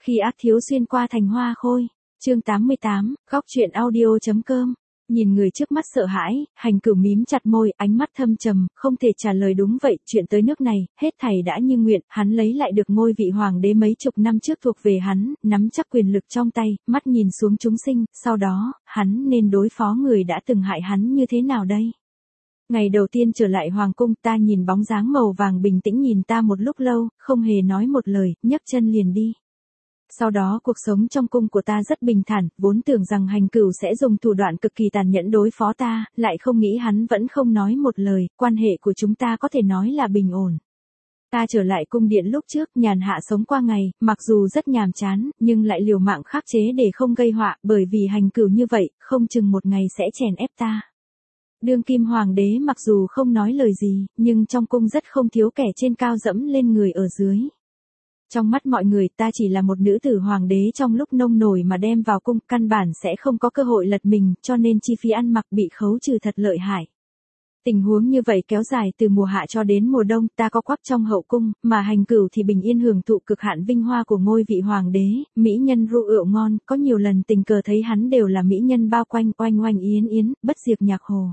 Khi ác thiếu xuyên qua thành hoa khôi. Chương 88, góc truyện audio.com. Nhìn người trước mắt sợ hãi, Hành Cửu mím chặt môi, ánh mắt thâm trầm, không thể trả lời đúng vậy, chuyện tới nước này, hết thảy đã như nguyện, hắn lấy lại được ngôi vị hoàng đế mấy chục năm trước thuộc về hắn, nắm chắc quyền lực trong tay, mắt nhìn xuống chúng sinh, sau đó, hắn nên đối phó người đã từng hại hắn như thế nào đây? Ngày đầu tiên trở lại hoàng cung, ta nhìn bóng dáng màu vàng bình tĩnh nhìn ta một lúc lâu, không hề nói một lời, nhấc chân liền đi. Sau đó cuộc sống trong cung của ta rất bình thản, vốn tưởng rằng Hành Cửu sẽ dùng thủ đoạn cực kỳ tàn nhẫn đối phó ta, lại không nghĩ hắn vẫn không nói một lời, quan hệ của chúng ta có thể nói là bình ổn. Ta trở lại cung điện lúc trước, nhàn hạ sống qua ngày, mặc dù rất nhàm chán, nhưng lại liều mạng khắc chế để không gây họa, bởi vì Hành Cửu như vậy, không chừng một ngày sẽ chèn ép ta. Đương kim hoàng đế mặc dù không nói lời gì, nhưng trong cung rất không thiếu kẻ trên cao dẫm lên người ở dưới. Trong mắt mọi người ta chỉ là một nữ tử hoàng đế trong lúc nông nổi mà đem vào cung, căn bản sẽ không có cơ hội lật mình, cho nên chi phí ăn mặc bị khấu trừ thật lợi hại. Tình huống như vậy kéo dài từ mùa hạ cho đến mùa đông, ta có quắc trong hậu cung, mà Hành Cửu thì bình yên hưởng thụ cực hạn vinh hoa của ngôi vị hoàng đế, mỹ nhân rượu rượu ngon, có nhiều lần tình cờ thấy hắn đều là mỹ nhân bao quanh oanh oanh yến yến, bất diệt nhạc hồ.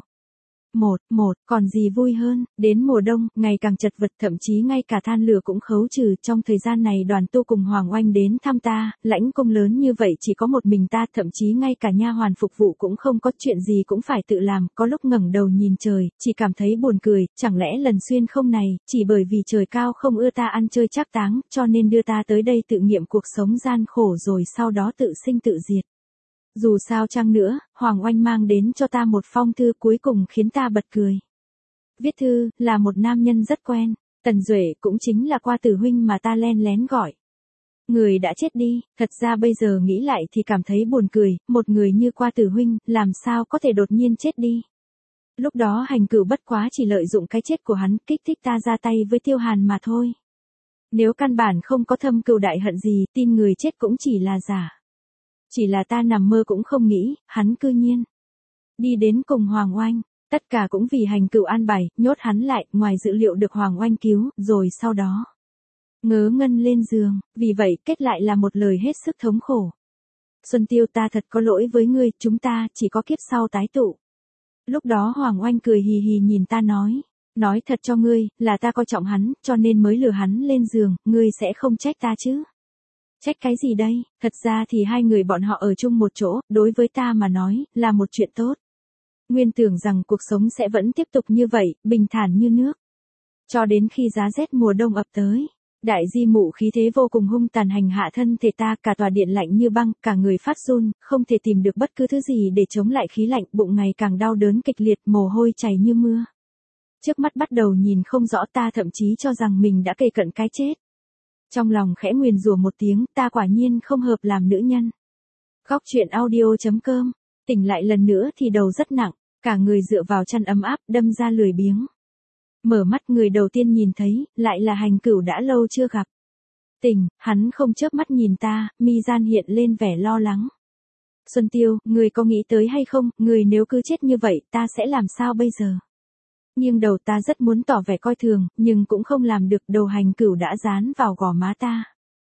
Còn gì vui hơn, đến mùa đông, ngày càng chật vật, thậm chí ngay cả than lửa cũng khấu trừ, trong thời gian này Đoàn Tu cùng Hoàng Oanh đến thăm ta, lãnh cung lớn như vậy chỉ có một mình ta, thậm chí ngay cả nha hoàn phục vụ cũng không có, chuyện gì cũng phải tự làm, có lúc ngẩng đầu nhìn trời, chỉ cảm thấy buồn cười, chẳng lẽ lần xuyên không này, chỉ bởi vì trời cao không ưa ta ăn chơi trác táng, cho nên đưa ta tới đây tự nghiệm cuộc sống gian khổ rồi sau đó tự sinh tự diệt. Dù sao chăng nữa, Hoàng Oanh mang đến cho ta một phong thư cuối cùng khiến ta bật cười. Viết thư, là một nam nhân rất quen, Tần Duệ cũng chính là Qua Tử huynh mà ta len lén gọi. Người đã chết đi, thật ra bây giờ nghĩ lại thì cảm thấy buồn cười, một người như Qua Tử huynh, làm sao có thể đột nhiên chết đi. Lúc đó Hành Cửu bất quá chỉ lợi dụng cái chết của hắn, kích thích ta ra tay với Tiêu Hàn mà thôi. Nếu căn bản không có thâm cừu đại hận gì, tin người chết cũng chỉ là giả. Chỉ là ta nằm mơ cũng không nghĩ, hắn cư nhiên đi đến cùng Hoàng Oanh, tất cả cũng vì Hành Cửu an bài, nhốt hắn lại, ngoài dự liệu được Hoàng Oanh cứu, rồi sau đó ngớ ngân lên giường, vì vậy kết lại là một lời hết sức thống khổ. Xuân Tiêu, ta thật có lỗi với ngươi, chúng ta chỉ có kiếp sau tái tụ. Lúc đó Hoàng Oanh cười hì hì nhìn ta nói thật cho ngươi, là ta coi trọng hắn, cho nên mới lừa hắn lên giường, ngươi sẽ không trách ta chứ? Trách cái gì đây, thật ra thì hai người bọn họ ở chung một chỗ, đối với ta mà nói, là một chuyện tốt. Nguyên tưởng rằng cuộc sống sẽ vẫn tiếp tục như vậy, bình thản như nước. Cho đến khi giá rét mùa đông ập tới, đại di mụ khí thế vô cùng hung tàn hành hạ thân thể ta, cả tòa điện lạnh như băng, cả người phát run, không thể tìm được bất cứ thứ gì để chống lại khí lạnh, bụng ngày càng đau đớn kịch liệt, mồ hôi chảy như mưa. Trước mắt bắt đầu nhìn không rõ, ta thậm chí cho rằng mình đã kề cận cái chết. Trong lòng khẽ nguyền rủa một tiếng, ta quả nhiên không hợp làm nữ nhân. Góc truyện audio.com. Tỉnh lại lần nữa thì đầu rất nặng, cả người dựa vào chăn ấm áp, đâm ra lười biếng. Mở mắt, người đầu tiên nhìn thấy, lại là Hành Cửu đã lâu chưa gặp. Tỉnh, hắn không chớp mắt nhìn ta, mi gian hiện lên vẻ lo lắng. Xuân Tiêu, người có nghĩ tới hay không, người nếu cứ chết như vậy, ta sẽ làm sao bây giờ? Nhưng đầu ta rất muốn tỏ vẻ coi thường, nhưng cũng không làm được, đầu Hành Cửu đã dán vào gò má ta.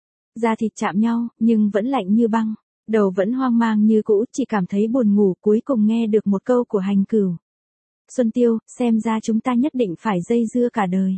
Da thịt chạm nhau, nhưng vẫn lạnh như băng, đầu vẫn hoang mang như cũ, chỉ cảm thấy buồn ngủ, cuối cùng nghe được một câu của Hành Cửu. Xuân Tiêu, xem ra chúng ta nhất định phải dây dưa cả đời.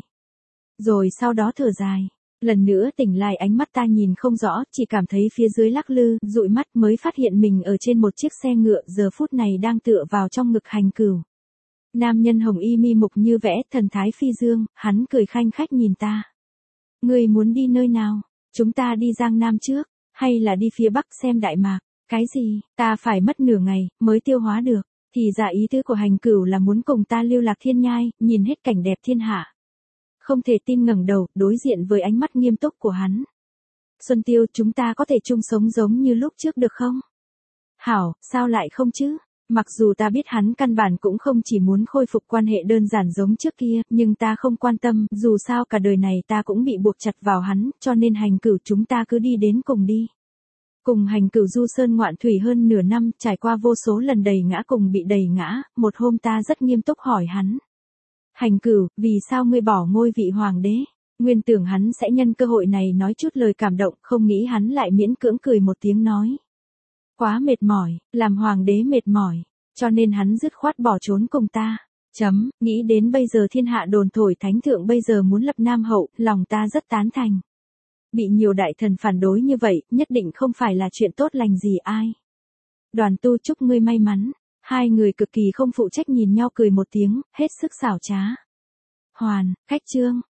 Rồi sau đó thở dài, lần nữa tỉnh lại, ánh mắt ta nhìn không rõ, chỉ cảm thấy phía dưới lắc lư, dụi mắt mới phát hiện mình ở trên một chiếc xe ngựa, giờ phút này đang tựa vào trong ngực Hành Cửu. Nam nhân hồng y mi mục như vẽ, thần thái phi dương, hắn cười khanh khách nhìn ta. Ngươi muốn đi nơi nào? Chúng ta đi Giang Nam trước, hay là đi phía Bắc xem Đại Mạc? Cái gì? Ta phải mất nửa ngày, mới tiêu hóa được. Thì ra ý tứ của Hành Cửu là muốn cùng ta lưu lạc thiên nhai, nhìn hết cảnh đẹp thiên hạ. Không thể tin ngẩng đầu, đối diện với ánh mắt nghiêm túc của hắn. Xuân Tiêu, chúng ta có thể chung sống giống như lúc trước được không? Hảo, sao lại không chứ? Mặc dù ta biết hắn căn bản cũng không chỉ muốn khôi phục quan hệ đơn giản giống trước kia, nhưng ta không quan tâm, dù sao cả đời này ta cũng bị buộc chặt vào hắn, cho nên Hành Cửu, chúng ta cứ đi đến cùng đi. Cùng Hành Cửu du sơn ngoạn thủy hơn nửa năm, trải qua vô số lần đầy ngã cùng bị đầy ngã, một hôm ta rất nghiêm túc hỏi hắn. Hành Cửu, vì sao ngươi bỏ ngôi vị hoàng đế? Nguyên tưởng hắn sẽ nhân cơ hội này nói chút lời cảm động, không nghĩ hắn lại miễn cưỡng cười một tiếng nói. Quá mệt mỏi, làm hoàng đế mệt mỏi, cho nên hắn dứt khoát bỏ trốn cùng ta. Nghĩ đến bây giờ thiên hạ đồn thổi thánh thượng bây giờ muốn lập Nam Hậu, lòng ta rất tán thành. Bị nhiều đại thần phản đối như vậy, nhất định không phải là chuyện tốt lành gì ai. Đoàn Tu chúc ngươi may mắn. Hai người cực kỳ không phụ trách nhìn nhau cười một tiếng, hết sức xảo trá. Hoàn, khách trương.